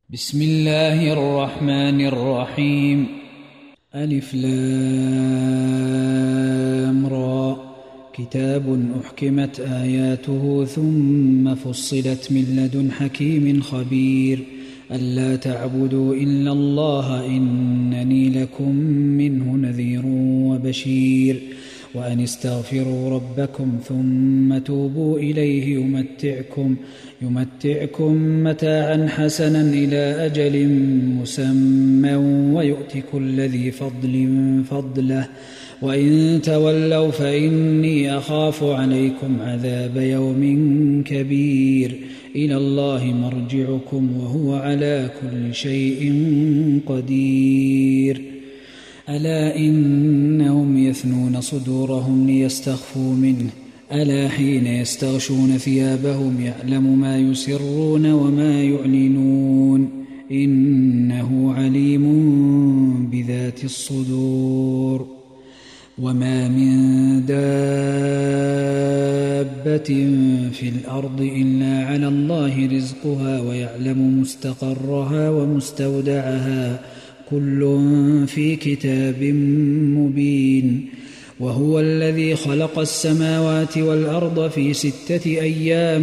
بسم الله الرحمن الرحيم. ألف لام را. كتاب أحكمت آياته ثم فصلت من لدن حكيم خبير. ألا تعبدوا إلا الله إنني لكم منه نذير وبشير. وأن استغفروا ربكم ثم توبوا إليه يمتعكم متاعا حسنا إلى أجل مسمى ويؤت كل ذي فضل فضله. وإن تولوا فإني أخاف عليكم عذاب يوم كبير. إلى الله مرجعكم وهو على كل شيء قدير. ألا إنهم يثنون صدورهم ليستخفوا منه. ألا حين يستغشون ثيابهم يعلم ما يسرون وما يعلنون إنه عليم بذات الصدور. وما من دابة في الأرض إلا على الله رزقها ويعلم مستقرها ومستودعها كل في كتاب مبين. وهو الذي خلق السماوات والأرض في 6 أيام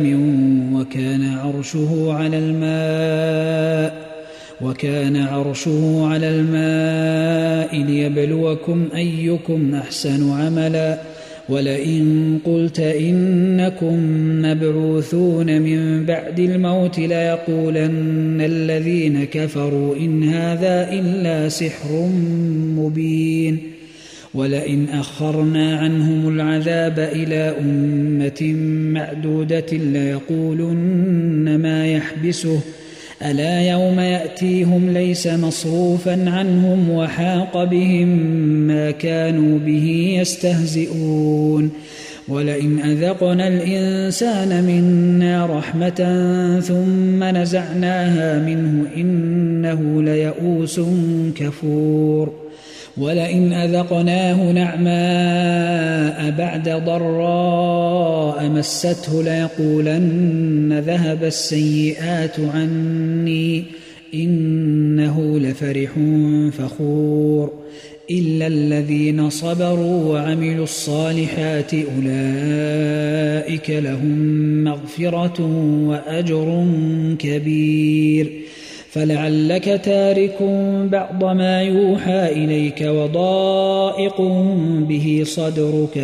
وكان عرشه على الماء ليبلوكم أيكم أحسن عملا. ولئن قلت إنكم مبعوثون من بعد الموت ليقولن الذين كفروا إن هذا إلا سحر مبين. ولئن أخرنا عنهم العذاب إلى أمة معدودة ليقولن ما يحبسه ألا يوم يأتيهم ليس مصروفا عنهم وحاق بهم ما كانوا به يستهزئون. ولئن أذقنا الإنسان منا رحمة ثم نزعناها منه إنه ليئوس كفور. ولئن أذقناه نعماء بعد ضراء مسته ليقولن ذهب السيئات عني إنه لفرح فخور. إلا الذين صبروا وعملوا الصالحات أولئك لهم مغفرة وأجر كبير. فلعلك تارك بعض ما يوحى إليك وضائق به صدرك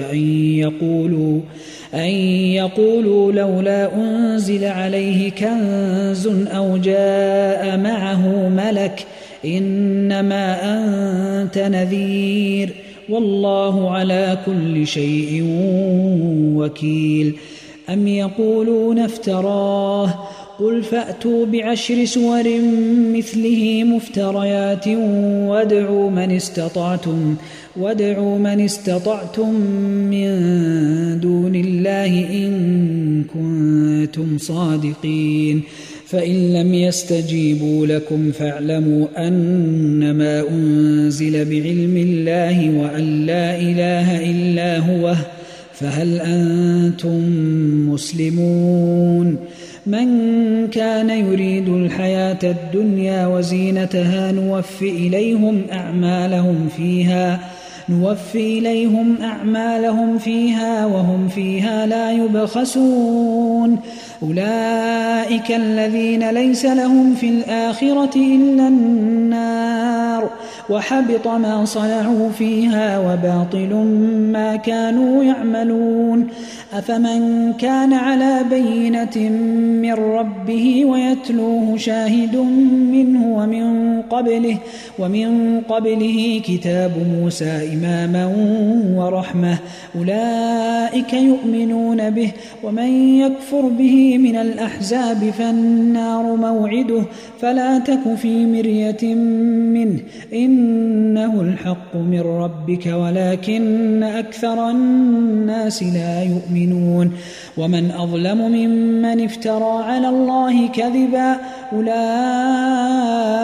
أن يقولوا لولا أنزل عليه كنز أو جاء معه ملك إنما أنت نذير والله على كل شيء وكيل. أم يقولون افتراه قل فأتوا ب10 سور مثله مفتريات وادعوا من استطعتم من دون الله إن كنتم صادقين. فإن لم يستجيبوا لكم فاعلموا أنما أنزل بعلم الله وأن لا إله إلا هو فهل أنتم مسلمون. من كان يريد الحياة الدنيا وزينتها نوفي إليهم أعمالهم فيها وهم فيها لا يبخسون. أولئك الذين ليس لهم في الآخرة إلا النار وحبط ما صنعوا فيها وباطل ما كانوا يعملون. أفمن كان على بينة من ربه ويتلوه شاهد منه ومن قبله كتاب موسى إماما ورحمة أولئك يؤمنون به. ومن يكفر به من الأحزاب فالنار موعده فلا تك في مرية منه إنه الحق من ربك ولكن أكثر الناس لا يؤمنون. ومن أظلم ممن افترى على الله كذبا أولئك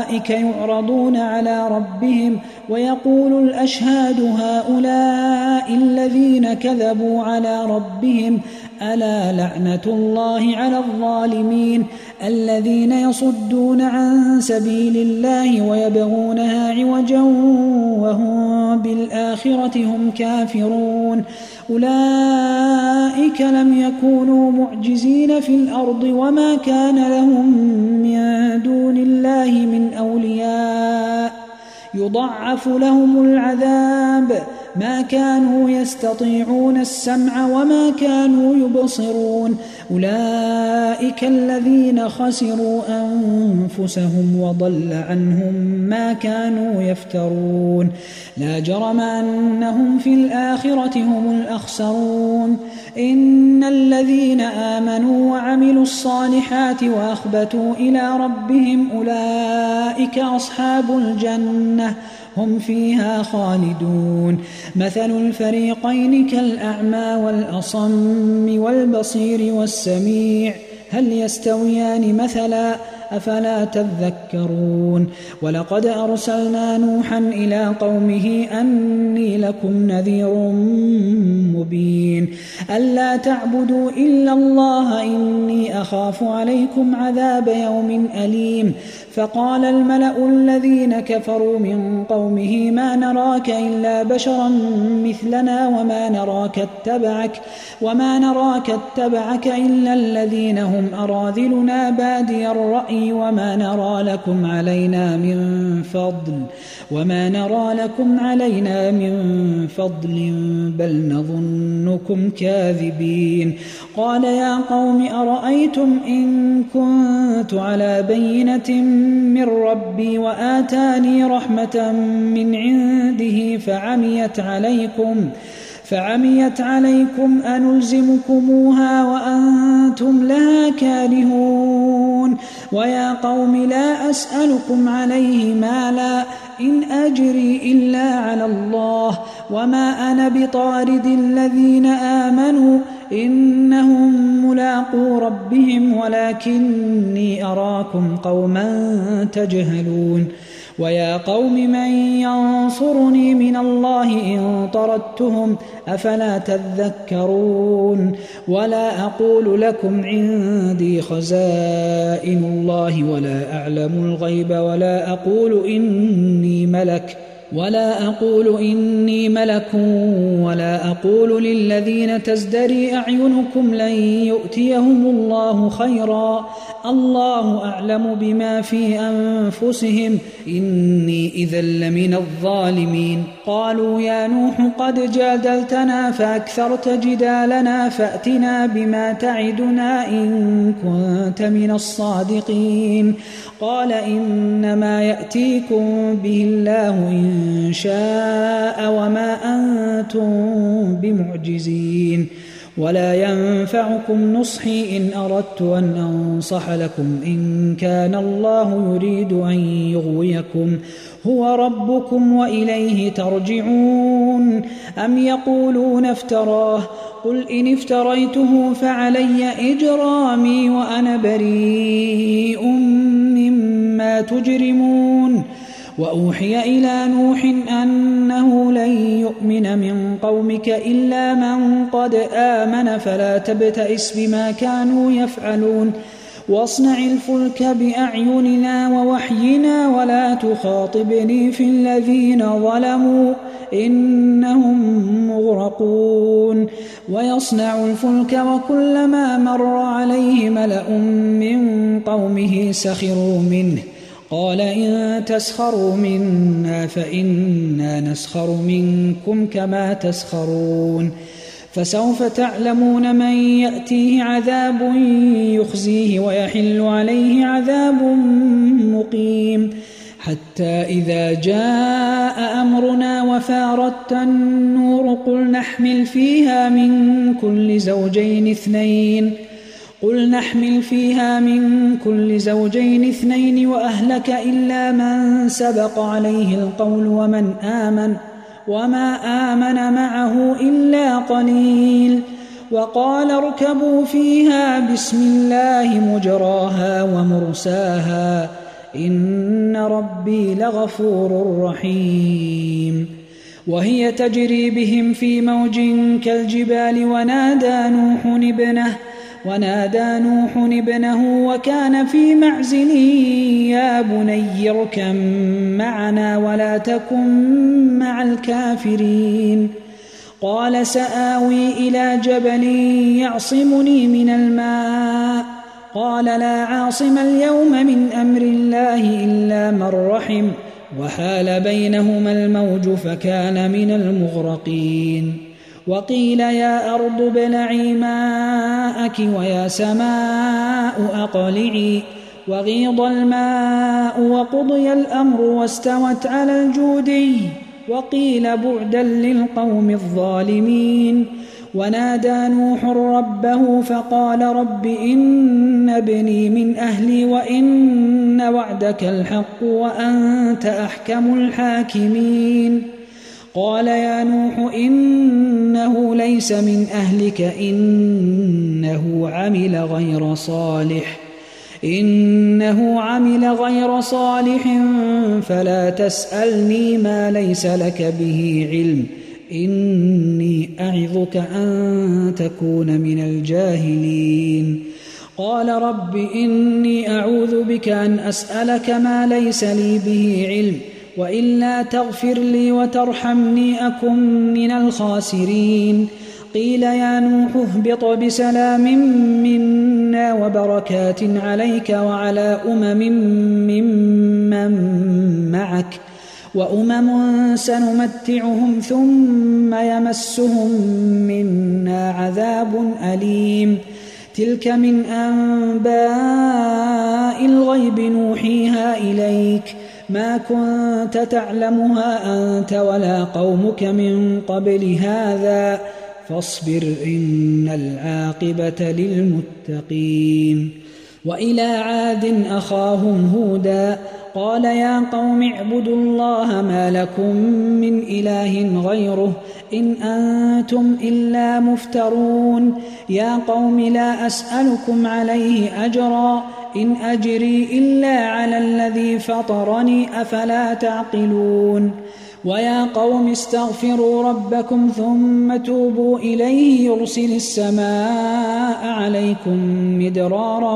أولئك يعرضون على ربهم ويقول الأشهاد هؤلاء الذين كذبوا على ربهم ألا لعنة الله على الظالمين الذين يصدون عن سبيل الله ويبغونها عوجا وهم بالآخرة هم كافرون أولئك لم يكونوا معجزين في الأرض وما كان لهم من دون الله من أولياء يضعف لهم العذاب ما كانوا يستطيعون السمع وما كانوا يبصرون أولئك الذين خسروا أنفسهم وضل عنهم ما كانوا يفترون لا جرم أنهم في الآخرة هم الأخسرون إن الذين آمنوا وعملوا الصالحات وأخبتوا إلى ربهم أولئك أصحاب الجنة هم فيها خالدون مثل الفريقين كالأعمى والأصم والبصير والسميع هل يستويان مثلا أفلا تذكرون ولقد أرسلنا نوحا إلى قومه أني لكم نذير مبين ألا تعبدوا إلا الله إني أخاف عليكم عذاب يوم أليم فقال الملأ الذين كفروا من قومه ما نراك إلا بشرا مثلنا وما نراك اتبعك إلا الذين هم أراذلنا بادي الرأي وما نرى لكم علينا من فضل بل نظنكم كاذبين قال يا قوم أرأيتم إن كنت على بينة من ربي وآتاني رحمة من عنده فعميت عليكم أنلزمكموها وأنتم لها كارهون ويا قوم لا أسألكم عليه مالا إن أجري إلا على الله وما أنا بطارد الذين آمنوا إنهم ملاقو ربهم ولكني أراكم قوما تجهلون ويا قوم من ينصرني من الله إن طردتهم أفلا تذكرون ولا أقول لكم عندي خزائن الله ولا أعلم الغيب ولا أقول إني ملك ولا أقول للذين تزدري أعينكم لن يؤتيهم الله خيرا الله أعلم بما في أنفسهم إني إذا لمن الظالمين قالوا يا نوح قد جادلتنا فأكثرت جدالنا فأتنا بما تعدنا إن كنت من الصادقين قال إنما يأتيكم به الله إن شاء وما أنتم بمعجزين ولا ينفعكم نصحي إن أردت أن أنصح لكم إن كان الله يريد أن يغويكم هو ربكم وإليه ترجعون أم يقولون افتراه قل إن افتريته فعلي إجرامي وأنا بريء مما تجرمون وأوحي إلى نوح أنه لن يؤمن من قومك إلا من قد آمن فلا تبتئس بما كانوا يفعلون واصنع الفلك بأعيننا ووحينا ولا تخاطبني في الذين ظلموا إنهم مغرقون ويصنع الفلك وكلما مر عليه ملأ من قومه سخروا منه قال إن تسخروا منا فإنا نسخر منكم كما تسخرون فسوف تعلمون من يأتيه عذاب يخزيه ويحل عليه عذاب مقيم حتى إذا جاء أمرنا وفارت النور قل نحمل فيها من كل زوجين اثنين وأهلك إلا من سبق عليه القول وما آمن معه إلا قليل وقال اركبوا فيها بسم الله مجراها ومرساها إن ربي لغفور رحيم. وهي تجري بهم في موج كالجبال ونادى نوح ابنه وكان في معزل يا بني اركب معنا ولا تكن مع الكافرين. قال سآوي إلى جبل يعصمني من الماء قال لا عاصم اليوم من أمر الله إلا من رحم وحال بينهما الموج فكان من المغرقين. وقيل يا أرض ابلعي ماءك ويا سماء أقلعي وغيض الماء وقضي الأمر واستوت على الجودي وقيل بعدا للقوم الظالمين. ونادى نوح ربه فقال رب إن ابني من أهلي وإن وعدك الحق وأنت أحكم الحاكمين. قال يا نوح إنه ليس من أهلك إنه عمل غير صالح فلا تسألني ما ليس لك به علم إني أعظك أن تكون من الجاهلين. قال رب إني أعوذ بك أن أسألك ما ليس لي به علم وإلا تغفر لي وترحمني أكن من الخاسرين. قيل يا نوح اهبط بسلام منا وبركات عليك وعلى ممن معك وأمم سنمتعهم ثم يمسهم منا عذاب أليم. تلك من أنباء الغيب نوحيها إليك ما كنت تعلمها أنت ولا قومك من قبل هذا فاصبر إن العاقبة للمتقين. وإلى عاد أخاهم هودا قال يا قوم اعبدوا الله ما لكم من إله غيره إن أنتم إلا مفترون. يا قوم لا أسألكم عليه أجرا إن أجري إلا على الذي فطرني أفلا تعقلون. ويا قوم استغفروا ربكم ثم توبوا إليه يرسل السماء عليكم مدرارا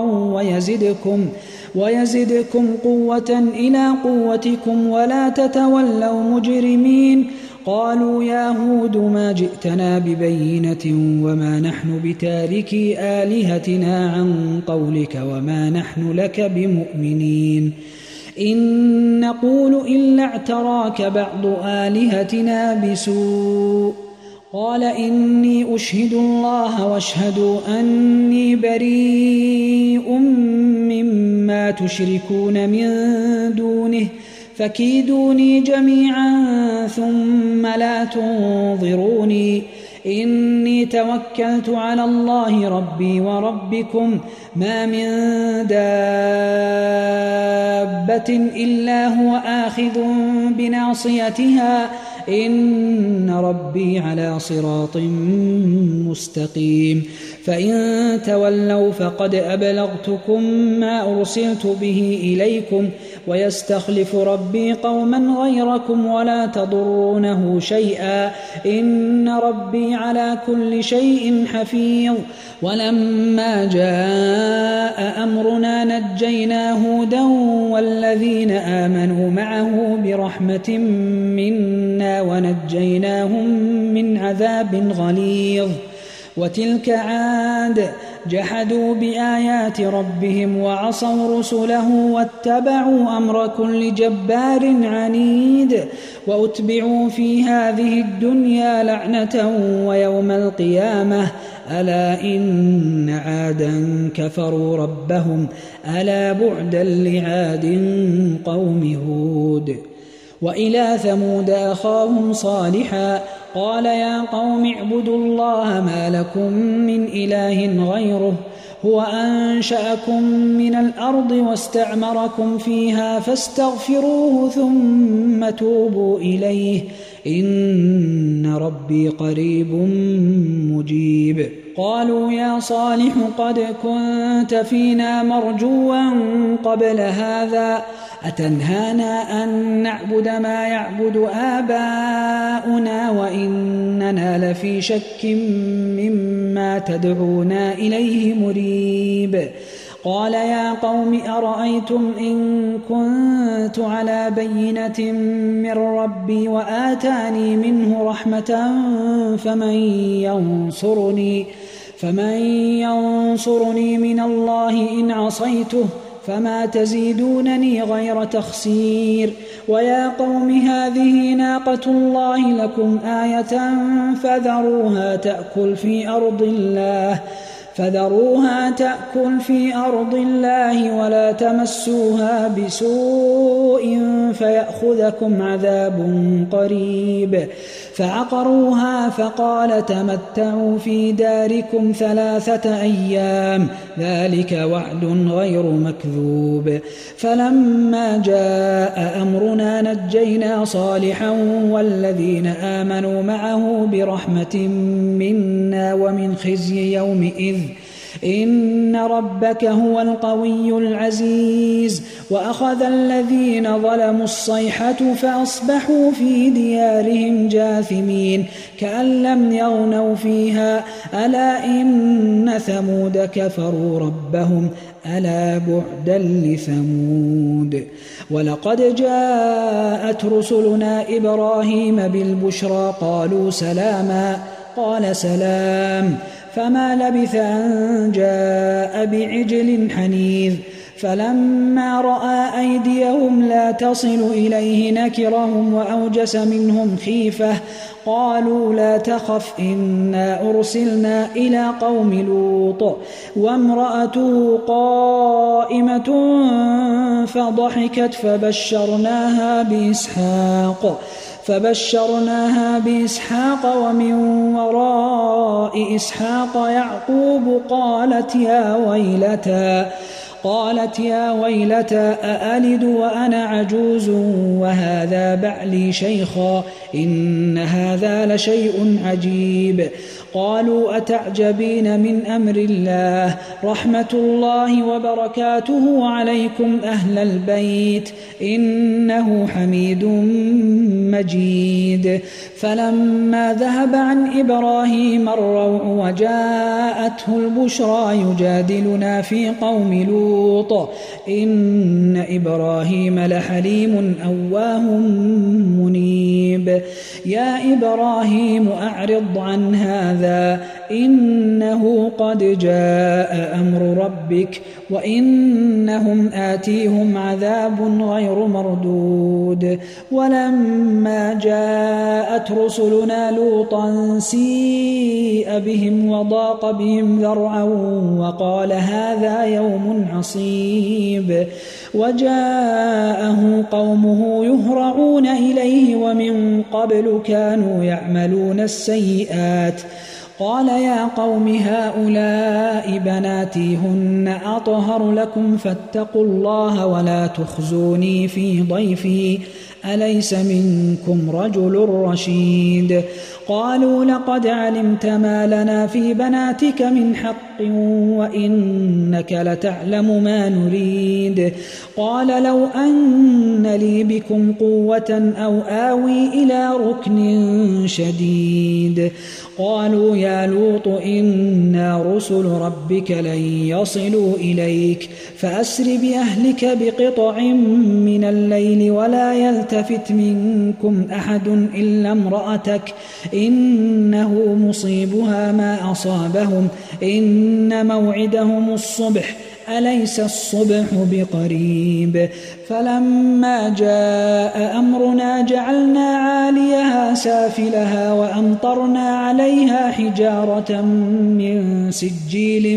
ويزدكم قوة إلى قوتكم ولا تتولوا مجرمين. قالوا يا هود ما جئتنا ببينة وما نحن بتاركي آلهتنا عن قولك وما نحن لك بمؤمنين إن نقول إلا اعتراك بعض آلهتنا بسوء. قال إني أشهد الله واشهدوا أني بريء مما تشركون من دونه فكيدوني جميعا ثم لا تنظروني إني توكلت على الله ربي وربكم ما من دابة إلا هو آخذ بناصيتها إن ربي على صراط مستقيم. فإن تولوا فقد أبلغتكم ما أرسلت به إليكم ويستخلف ربي قوما غيركم ولا تضرونه شيئا إن ربي على كل شيء حفيظ. ولما جاء أمرنا نجينا هودا والذين آمنوا معه برحمة منا ونجيناهم من عذاب غليظ. وتلك عاد جحدوا بآيات ربهم وعصوا رسله واتبعوا أمر كل جبار عنيد وأتبعوا في هذه الدنيا لعنة ويوم القيامة ألا إن عادا كفروا ربهم ألا بعدا لعاد قوم هود. وإلى ثمود أخاهم صالحا قال يا قوم اعبدوا الله ما لكم من إله غيره هو أنشأكم من الأرض واستعمركم فيها فاستغفروه ثم توبوا إليه إن ربي قريب مجيب. قالوا يا صالح قد كنت فينا مرجوا قبل هذا أتنهانا أن نعبد ما يعبد آباؤنا وإننا لفي شك مما تدعونا إليه مريب. قال يا قوم أرأيتم إن كنت على بينة من ربي وآتاني منه رحمة فمن ينصرني من الله إن عصيته فما تزيدونني غير تخسير. ويا قوم هذه ناقة الله لكم آية فذروها تأكل في أرض الله ولا تمسوها بسوء فيأخذكم عذاب قريب. فعقروها فقال تمتعوا في داركم 3 أيام ذلك وعد غير مكذوب. فلما جاء أمرنا نجينا صالحا والذين آمنوا معه برحمة منا ومن خزي يومئذ إن ربك هو القوي العزيز. وأخذ الذين ظلموا الصيحة فأصبحوا في ديارهم جاثمين كأن لم يغنوا فيها ألا إن ثمود كفروا ربهم ألا بعدا لثمود. ولقد جاءت رسلنا إبراهيم بالبشرى قالوا سلاما قال سلام فما لبث أن جاء بعجل حنيذ. فلما رأى أيديهم لا تصل إليه نكرهم وأوجس منهم خيفة قالوا لا تخف إنا أرسلنا إلى قوم لوط وامرأته قائمة فضحكت فبشرناها بإسحاق ومن وراء إسحاق يعقوب قالت يا ويلتى أألد وأنا عجوز وهذا بعلي شيخا إن هذا لشيء عجيب. قالوا أتعجبين من أمر الله رحمة الله وبركاته عليكم أهل البيت إنه حميد مجيد. فلما ذهب عن إبراهيم الروع وجاءته البشرى يجادلنا في قوم لوط إن إبراهيم لحليم أواه منيب. يا إبراهيم أعرض عن هذا إنه قد جاء أمر ربك وإنهم آتيهم عذاب غير مردود. ولما جاءت رسلنا لوطا سيء بهم وضاق بهم ذرعا وقال هذا يوم عصيب. وجاءه قومه يهرعون إليه ومن قبل كانوا يعملون السيئات. قال يا قوم هؤلاء بناتي هن أطهر لكم فاتقوا الله ولا تخزوني في ضيفي أليس منكم رجل رشيد. قالوا لقد علمت ما لنا في بناتك من حق وإنك لتعلم ما نريد. قال لو أن لي بكم قوة أو آوي إلى ركن شديد. قالوا يا لوط إنا رسل ربك لن يصلوا إليك فأسر بأهلك بقطع من الليل ولا يلتفت منكم أحد إلا امرأتك إنه مصيبها ما أصابهم إن موعدهم الصبح أليس الصبح بقريب. فلما جاء أمرنا جعلنا عاليها سافلها وأمطرنا عليها حجارة من سجيل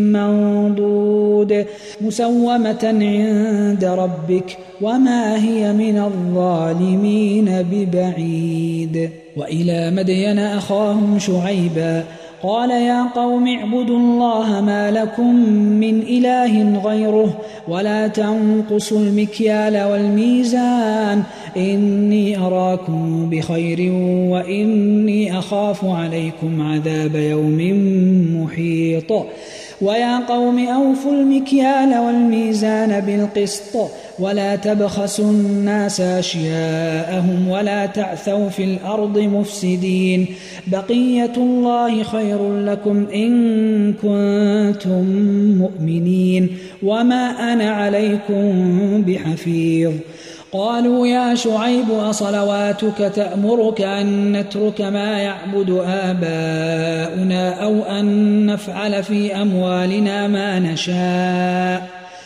منضود مسومة عند ربك وما هي من الظالمين ببعيد. وإلى مدين أخاهم شعيبا قال يا قوم اعبدوا الله ما لكم من إله غيره ولا تنقصوا المكيال والميزان إني أراكم بخير وإني أخاف عليكم عذاب يوم محيط. ويا قوم أوفوا المكيال والميزان بالقسط ولا تبخسوا الناس أشياءهم ولا تعثوا في الأرض مفسدين بقية الله خير لكم إن كنتم مؤمنين وما أنا عليكم بحفيظ قالوا يا شعيب أصلواتك تأمرك أن نترك ما يعبد آباؤنا أو أن نفعل في أموالنا ما نشاء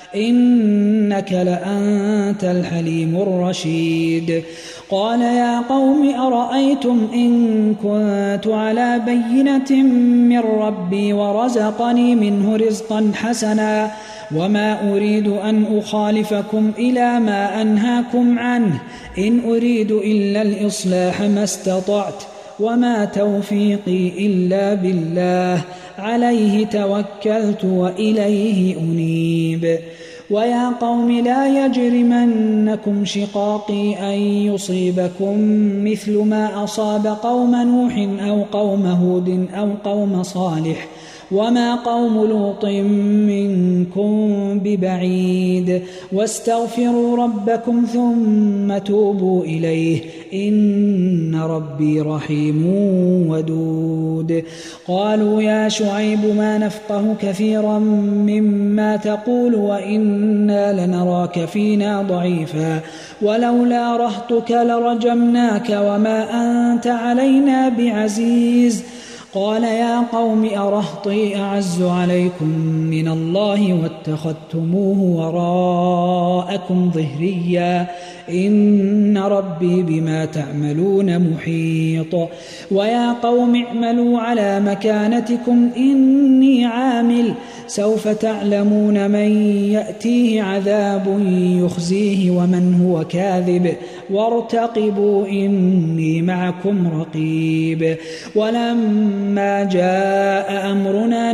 إنك لأنت الحليم الرشيد قال يا قوم أرأيتم إن كنت على بينة من ربي ورزقني منه رزقا حسنا وما أريد أن أخالفكم إلى ما أنهاكم عنه إن أريد إلا الإصلاح ما استطعت وما توفيقي إلا بالله عليه توكلت وإليه أنيب ويا قوم لا يجرمنكم شقاقي أن يصيبكم مثل ما أصاب قوم نوح أو قوم هود أو قوم صالح وما قوم لوط منكم ببعيد واستغفروا ربكم ثم توبوا إليه إن ربي رحيم ودود قالوا يا شعيب ما نفقه كثيرا مما تقول وإنا لنراك فينا ضعيفا ولولا رهطك لرجمناك وما أنت علينا بعزيز قال يا قوم أرهطي أعز عليكم من الله واتخذتموه وراءكم ظهريا إن ربي بما تعملون محيط ويا قوم اعملوا على مكانتكم إني عامل سوف تعلمون من يأتيه عذاب يخزيه ومن هو كاذب وارتقبوا إني معكم رقيب ولما جاء أمرنا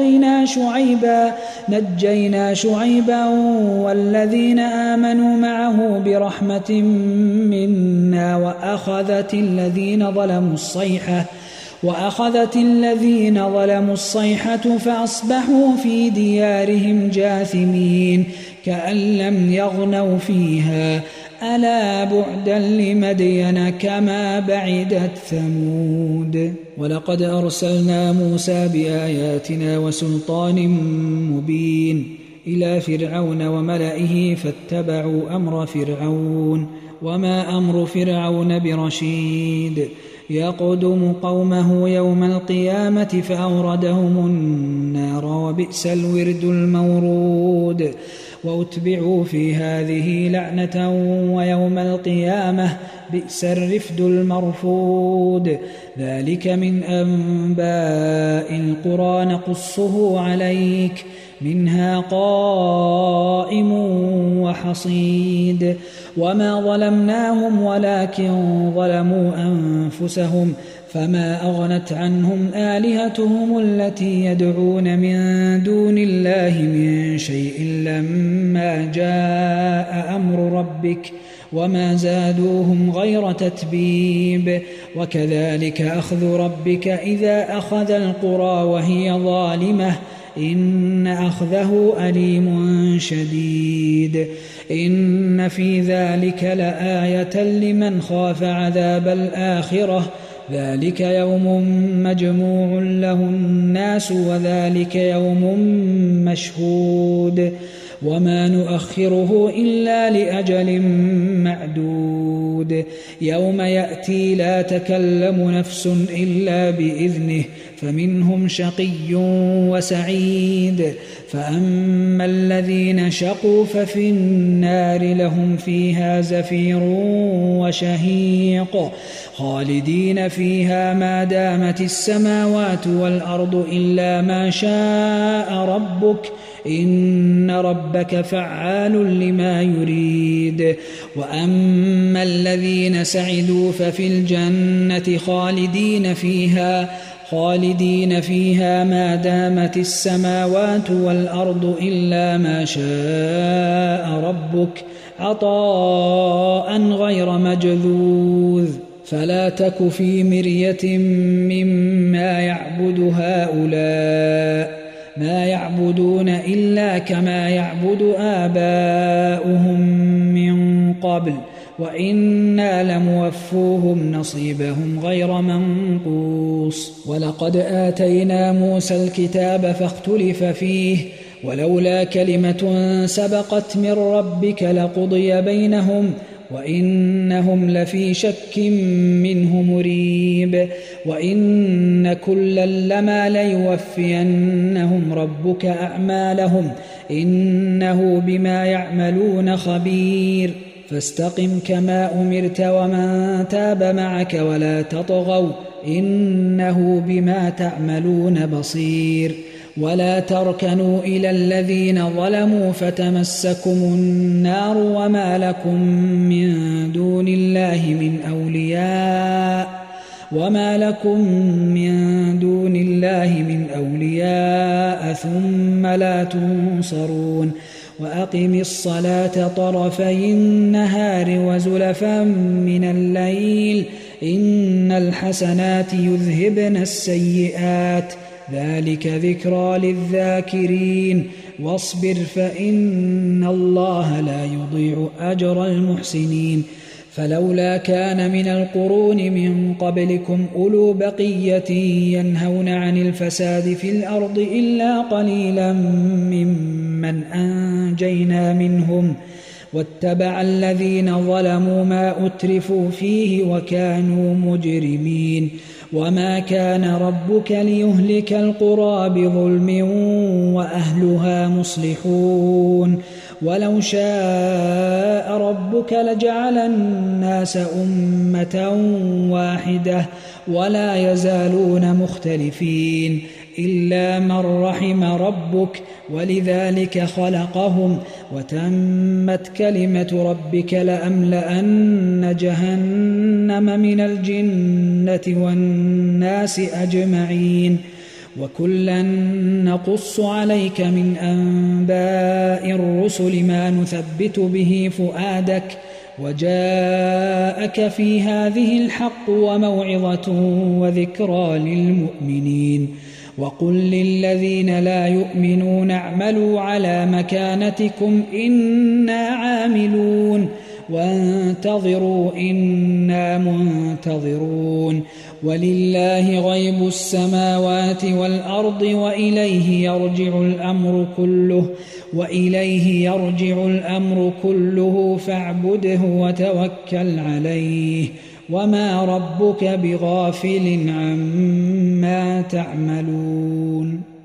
نجينا شعيبا والذين آمنوا معه برحمة منا وأخذت الذين ظلموا الصيحة فأصبحوا في ديارهم جاثمين كأن لم يغنوا فيها ألا بعدا لمدين كما بعدت ثمود ولقد أرسلنا موسى بآياتنا وسلطان مبين إلى فرعون وملئه فاتبعوا أمر فرعون وما أمر فرعون برشيد يقدم قومه يوم القيامة فأوردهم النار وبئس الورد المورود وأتبعوا في هذه لعنة ويوم القيامة بئس الرفد المرفود ذلك من أنباء القرى نقصه عليك منها قائم وحصيد وما ظلمناهم ولكن ظلموا أنفسهم فما أغنت عنهم آلهتهم التي يدعون من دون الله من شيء لما جاء أمر ربك وما زادوهم غير تتبيب وكذلك أخذ ربك إذا أخذ القرى وهي ظالمة إن أخذه أليم شديد إن في ذلك لآية لمن خاف عذاب الآخرة ذلك يوم مجموع له الناس وذلك يوم مشهود وما نؤخره إلا لأجل معدود يوم يأتي لا تكلم نفس إلا بإذنه فمنهم شقي وسعيد فأما الذين شقوا ففي النار لهم فيها زفير وشهيق خالدين فيها ما دامت السماوات والأرض إلا ما شاء ربك إن ربك فعال لما يريد وأما الذين سعدوا ففي الجنة خالدين فيها ما دامت السماوات والأرض إلا ما شاء ربك عطاء غير مجذوذ فلا تك في مرية مما يعبد هؤلاء ما يعبدون إلا كما يعبد آباؤهم من قبل وإنا لموفوهم نصيبهم غير منقوص ولقد آتينا موسى الكتاب فاختلف فيه ولولا كلمة سبقت من ربك لقضي بينهم وإنهم لفي شك منه مريب وإن كلا لما ليوفينهم ربك أعمالهم إنه بما يعملون خبير فاستقم كما أمرت ومن تاب معك ولا تطغوا إنه بما تعملون بصير ولا تركنوا إلى الذين ظلموا فتمسكم النار وما لكم من دون الله من أولياء ثم لا تنصرون وأقم الصلاة طرفي النهار وزلفا من الليل إن الحسنات يذهبن السيئات ذلك ذكرى للذاكرين واصبر فإن الله لا يضيع أجر المحسنين فلولا كان من القرون من قبلكم أولو بقية ينهون عن الفساد في الأرض إلا قليلا ممن أنجينا منهم واتبع الذين ظلموا ما أترفوا فيه وكانوا مجرمين وما كان ربك ليهلك القرى بظلم وأهلها مصلحون ولو شاء ربك لجعل الناس أمة واحدة ولا يزالون مختلفين إلا من رحم ربك ولذلك خلقهم وتمت كلمة ربك لأملأن جهنم من الجنة والناس أجمعين وكلا نقص عليك من أنباء الرسل ما نثبت به فؤادك وجاءك في هذه الحق وموعظة وذكرى للمؤمنين وقل للذين لا يؤمنون اعملوا على مكانتكم إنا عاملون وانتظروا إنا منتظرون ولله غيب السماوات والأرض وإليه يرجع الأمر كله فاعبده وتوكل عليه وما ربك بغافل عما تعملون